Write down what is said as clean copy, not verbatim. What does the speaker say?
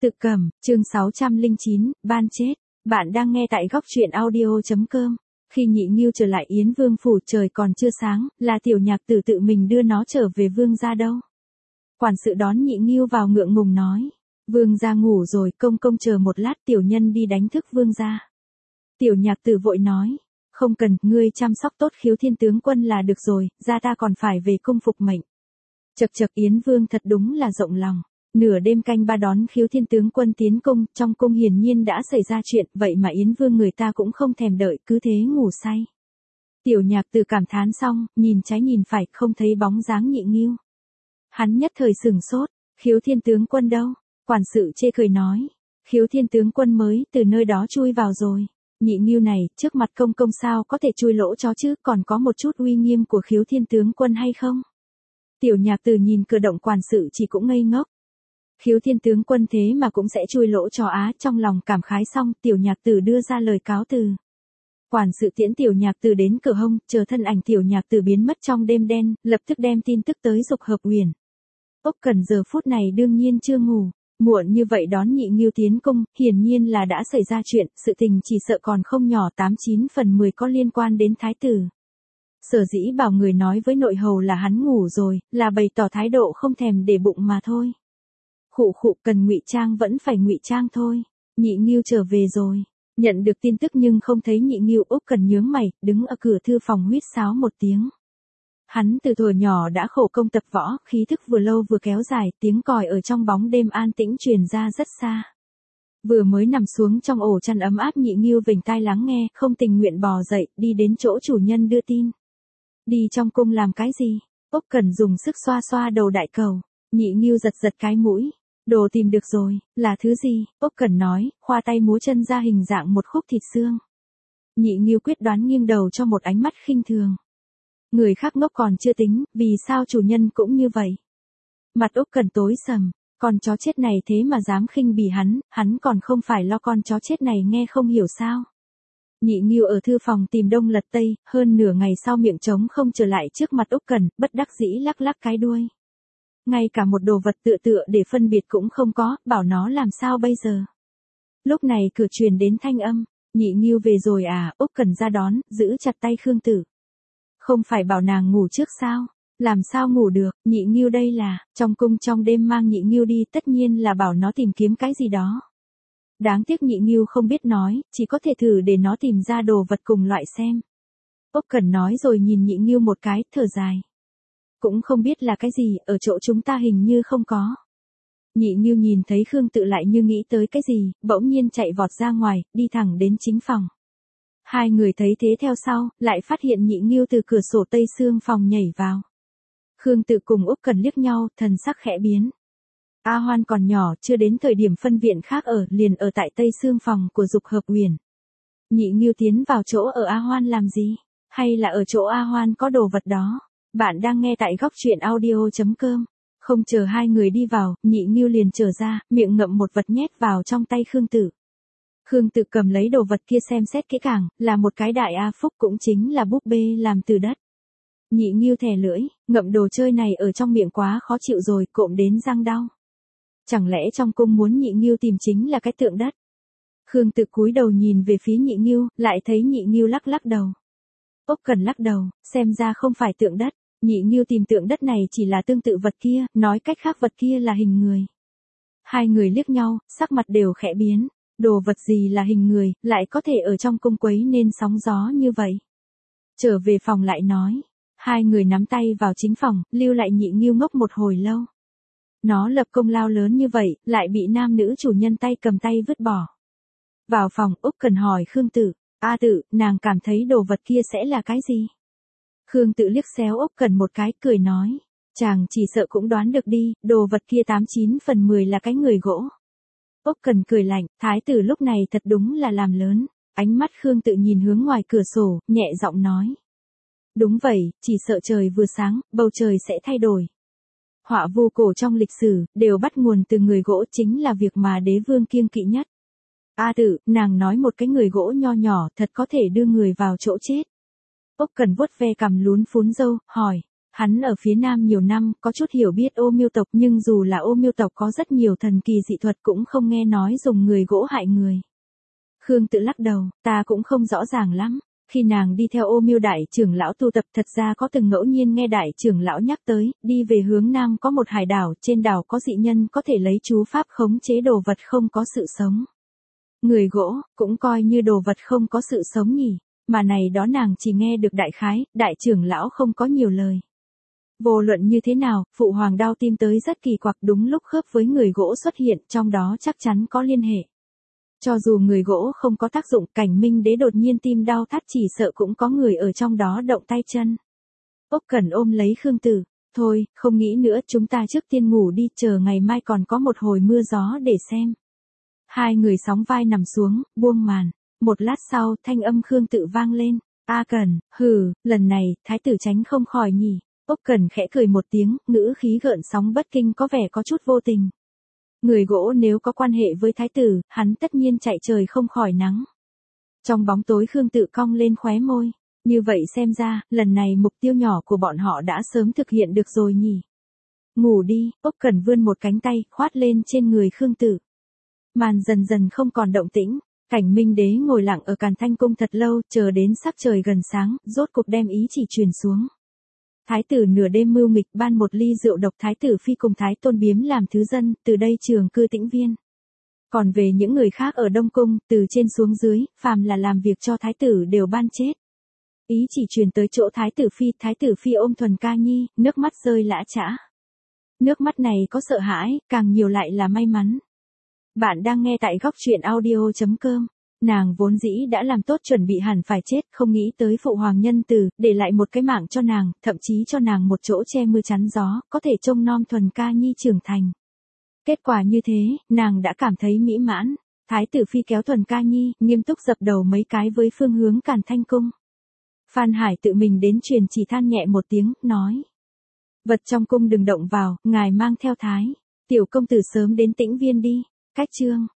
Tự cầm, chương 609, ban chết. Bạn đang nghe tại góc truyện audio.com. Khi Nhị Nghiêu trở lại Yến Vương phủ trời còn chưa sáng, là Tiểu Nhạc Tử tự mình đưa nó trở về vương gia đâu. Quản sự đón Nhị Nghiêu vào ngượng ngùng nói. Vương gia ngủ rồi, công công chờ một lát tiểu nhân đi đánh thức vương gia. Tiểu Nhạc Tử vội nói. Không cần, ngươi chăm sóc tốt Khiếu Thiên tướng quân là được rồi, gia ta còn phải về cung phục mệnh. Chậc chậc, Yến Vương thật đúng là rộng lòng. Nửa đêm canh ba đón Khiếu Thiên tướng quân tiến cung, trong cung hiển nhiên đã xảy ra chuyện, vậy mà Yến Vương người ta cũng không thèm đợi, cứ thế ngủ say. Tiểu Nhạc Tử cảm thán xong, nhìn trái nhìn phải, không thấy bóng dáng Nhị Nghiêu. Hắn nhất thời sửng sốt, Khiếu Thiên tướng quân đâu? Quản sự chê cười nói, Khiếu Thiên tướng quân mới từ nơi đó chui vào rồi. Nhị Nghiêu này, trước mặt công công sao có thể chui lỗ chó chứ, còn có một chút uy nghiêm của Khiếu Thiên tướng quân hay không? Tiểu Nhạc Tử nhìn cử động quản sự chỉ cũng ngây ngốc. Khiếu Thiên tướng quân thế mà cũng sẽ chui lỗ chó á, trong lòng cảm khái xong, Tiểu Nhạc Tử đưa ra lời cáo từ. Quản sự tiễn Tiểu Nhạc Tử đến cửa hông, chờ thân ảnh Tiểu Nhạc Tử biến mất trong đêm đen, lập tức đem tin tức tới Dục Hợp Uyển. Úc Cẩn giờ phút này đương nhiên chưa ngủ, muộn như vậy đón Nhị Nghiêu tiến cung, hiển nhiên là đã xảy ra chuyện, sự tình chỉ sợ còn không nhỏ, 89 phần 10 có liên quan đến thái tử. Sở dĩ bảo người nói với nội hầu là hắn ngủ rồi, là bày tỏ thái độ không thèm để bụng mà thôi. Khụ, cần ngụy trang vẫn phải ngụy trang thôi. Nhị Nghiêu trở về rồi. Nhận được tin tức nhưng không thấy Nhị Nghiêu, Úc Cẩn nhướng mày, đứng ở cửa thư phòng huýt sáo một tiếng. Hắn từ thuở nhỏ đã khổ công tập võ, khí thức vừa lâu vừa kéo dài, tiếng còi ở trong bóng đêm an tĩnh truyền ra rất xa. Vừa mới nằm xuống trong ổ chăn ấm áp, Nhị Nghiêu vểnh tai lắng nghe, không tình nguyện bò dậy, đi đến chỗ chủ nhân đưa tin. Đi trong cung làm cái gì? Úc Cẩn dùng sức xoa xoa đầu đại cầu. Nhị Nghiêu giật giật cái mũi. Đồ tìm được rồi, là thứ gì? Úc Cẩn nói, khoa tay múa chân ra hình dạng một khúc thịt xương. Nhị Nghiêu quyết đoán nghiêng đầu cho một ánh mắt khinh thường. Người khác ngốc còn chưa tính, vì sao chủ nhân cũng như vậy? Mặt Úc Cẩn tối sầm, con chó chết này thế mà dám khinh bỉ hắn còn không phải lo con chó chết này nghe không hiểu sao? Nhị Nghiêu ở thư phòng tìm đông lật tây, hơn nửa ngày sau miệng trống không trở lại trước mặt Úc Cẩn, bất đắc dĩ lắc lắc cái đuôi. Ngay cả một đồ vật tựa để phân biệt cũng không có, bảo nó làm sao bây giờ. Lúc này cửa truyền đến thanh âm, Nhị Nghiêu về rồi à? Úc Cẩn ra đón, giữ chặt tay Khương Tử. Không phải bảo nàng ngủ trước sao? Làm sao ngủ được? Nhị Nghiêu đây là, trong cung trong đêm mang Nhị Nghiêu đi, tất nhiên là bảo nó tìm kiếm cái gì đó. Đáng tiếc Nhị Nghiêu không biết nói, chỉ có thể thử để nó tìm ra đồ vật cùng loại xem. Úc Cẩn nói rồi nhìn Nhị Nghiêu một cái, thở dài. Cũng không biết là cái gì, ở chỗ chúng ta hình như không có. Nhị Nghiêu nhìn thấy Khương Tự lại như nghĩ tới cái gì, bỗng nhiên chạy vọt ra ngoài, đi thẳng đến chính phòng. Hai người thấy thế theo sau, lại phát hiện Nhị Nghiêu từ cửa sổ tây xương phòng nhảy vào. Khương Tự cùng Úc Cẩn liếc nhau, thần sắc khẽ biến. A Hoan còn nhỏ, chưa đến thời điểm phân viện khác ở, liền ở tại tây xương phòng của Dục Hợp Uyển. Nhị Nghiêu tiến vào chỗ ở A Hoan làm gì? Hay là ở chỗ A Hoan có đồ vật đó? Bạn đang nghe tại góc truyện audio.com. Không chờ hai người đi vào, Nhị Nghiêu liền trở ra, miệng ngậm một vật nhét vào trong tay Khương Tử. Khương Tử cầm lấy đồ vật kia xem xét kỹ càng, là một cái đại A Phúc, cũng chính là búp bê làm từ đất. Nhị Nghiêu thè lưỡi, ngậm đồ chơi này ở trong miệng quá khó chịu rồi, cộm đến răng đau. Chẳng lẽ trong cung muốn Nhị Nghiêu tìm chính là cái tượng đất? Khương Tử cúi đầu nhìn về phía Nhị Nghiêu, lại thấy Nhị Nghiêu lắc lắc đầu. Úc Cẩn lắc đầu, xem ra không phải tượng đất. Nhị Nghiêu tìm tượng đất này chỉ là tương tự vật kia, nói cách khác vật kia là hình người. Hai người liếc nhau, sắc mặt đều khẽ biến. Đồ vật gì là hình người, lại có thể ở trong cung quấy nên sóng gió như vậy? Trở về phòng lại nói. Hai người nắm tay vào chính phòng, lưu lại Nhị Nghiêu ngốc một hồi lâu. Nó lập công lao lớn như vậy, lại bị nam nữ chủ nhân tay cầm tay vứt bỏ. Vào phòng, Úc Cẩn hỏi Khương Tử. A Tử, nàng cảm thấy đồ vật kia sẽ là cái gì? Khương Tự liếc xéo Úc Cẩn một cái, cười nói. Chàng chỉ sợ cũng đoán được đi, đồ vật kia 89 phần 10 là cái người gỗ. Úc Cẩn cười lạnh, thái tử lúc này thật đúng là làm lớn. Ánh mắt Khương Tự nhìn hướng ngoài cửa sổ, nhẹ giọng nói. Đúng vậy, chỉ sợ trời vừa sáng, bầu trời sẽ thay đổi. Họa vu cổ trong lịch sử, đều bắt nguồn từ người gỗ, chính là việc mà đế vương kiêng kỵ nhất. A Tử, nàng nói một cái người gỗ nho nhỏ thật có thể đưa người vào chỗ chết. Úc Cẩn vuốt ve cằm lún phún râu, hỏi. Hắn ở phía Nam nhiều năm, có chút hiểu biết Ô Miêu tộc, nhưng dù là Ô Miêu tộc có rất nhiều thần kỳ dị thuật cũng không nghe nói dùng người gỗ hại người. Khương Tự lắc đầu, ta cũng không rõ ràng lắm. Khi nàng đi theo Ô Miêu đại trưởng lão tu tập, thật ra có từng ngẫu nhiên nghe đại trưởng lão nhắc tới, đi về hướng Nam có một hải đảo, trên đảo có dị nhân có thể lấy chú pháp khống chế đồ vật không có sự sống. Người gỗ, cũng coi như đồ vật không có sự sống nhỉ, mà này đó nàng chỉ nghe được đại khái, đại trưởng lão không có nhiều lời. Vô luận như thế nào, Phụ Hoàng đao tim tới rất kỳ quặc, đúng lúc khớp với người gỗ xuất hiện, trong đó chắc chắn có liên hệ. Cho dù người gỗ không có tác dụng, Cảnh Minh Đế đột nhiên tim đau thắt chỉ sợ cũng có người ở trong đó động tay chân. Ốc Cẩn ôm lấy Khương Tử, thôi, không nghĩ nữa, chúng ta trước tiên ngủ đi, chờ ngày mai còn có một hồi mưa gió để xem. Hai người sóng vai nằm xuống, buông màn. Một lát sau, thanh âm Khương Tự vang lên. A Cẩn, hừ, lần này, thái tử tránh không khỏi nhỉ. Ốc Cẩn khẽ cười một tiếng, ngữ khí gợn sóng bất kinh có vẻ có chút vô tình. Người gỗ nếu có quan hệ với thái tử, hắn tất nhiên chạy trời không khỏi nắng. Trong bóng tối Khương Tự cong lên khóe môi. Như vậy xem ra, lần này mục tiêu nhỏ của bọn họ đã sớm thực hiện được rồi nhỉ. Ngủ đi, Ốc Cẩn vươn một cánh tay, khoát lên trên người Khương Tự. Màn dần dần không còn động tĩnh, Cảnh Minh Đế ngồi lặng ở Càn Thanh Cung thật lâu, chờ đến sắc trời gần sáng, rốt cục đem ý chỉ truyền xuống. Thái tử nửa đêm mưu nghịch ban một ly rượu độc, Thái tử phi cùng Thái Tôn biếm làm thứ dân, từ đây trường cư Tĩnh Viên. Còn về những người khác ở Đông Cung, từ trên xuống dưới, phàm là làm việc cho Thái tử đều ban chết. Ý chỉ truyền tới chỗ Thái tử phi ôm Thuần Ca Nhi, nước mắt rơi lã chã. Nước mắt này có sợ hãi, càng nhiều lại là may mắn. Bạn đang nghe tại góc truyện audio.com. Nàng vốn dĩ đã làm tốt chuẩn bị hẳn phải chết, không nghĩ tới Phụ Hoàng nhân từ, để lại một cái mạng cho nàng, thậm chí cho nàng một chỗ che mưa chắn gió, có thể trông nom Thuần Ca Nhi trưởng thành. Kết quả như thế, nàng đã cảm thấy mỹ mãn. Thái tử phi kéo Thuần Ca Nhi, nghiêm túc dập đầu mấy cái với phương hướng Càn Thanh Cung. Phan Hải tự mình đến truyền chỉ, than nhẹ một tiếng, nói. Vật trong cung đừng động vào, ngài mang theo Thái tiểu công tử sớm đến Tĩnh Viên đi. Cách chương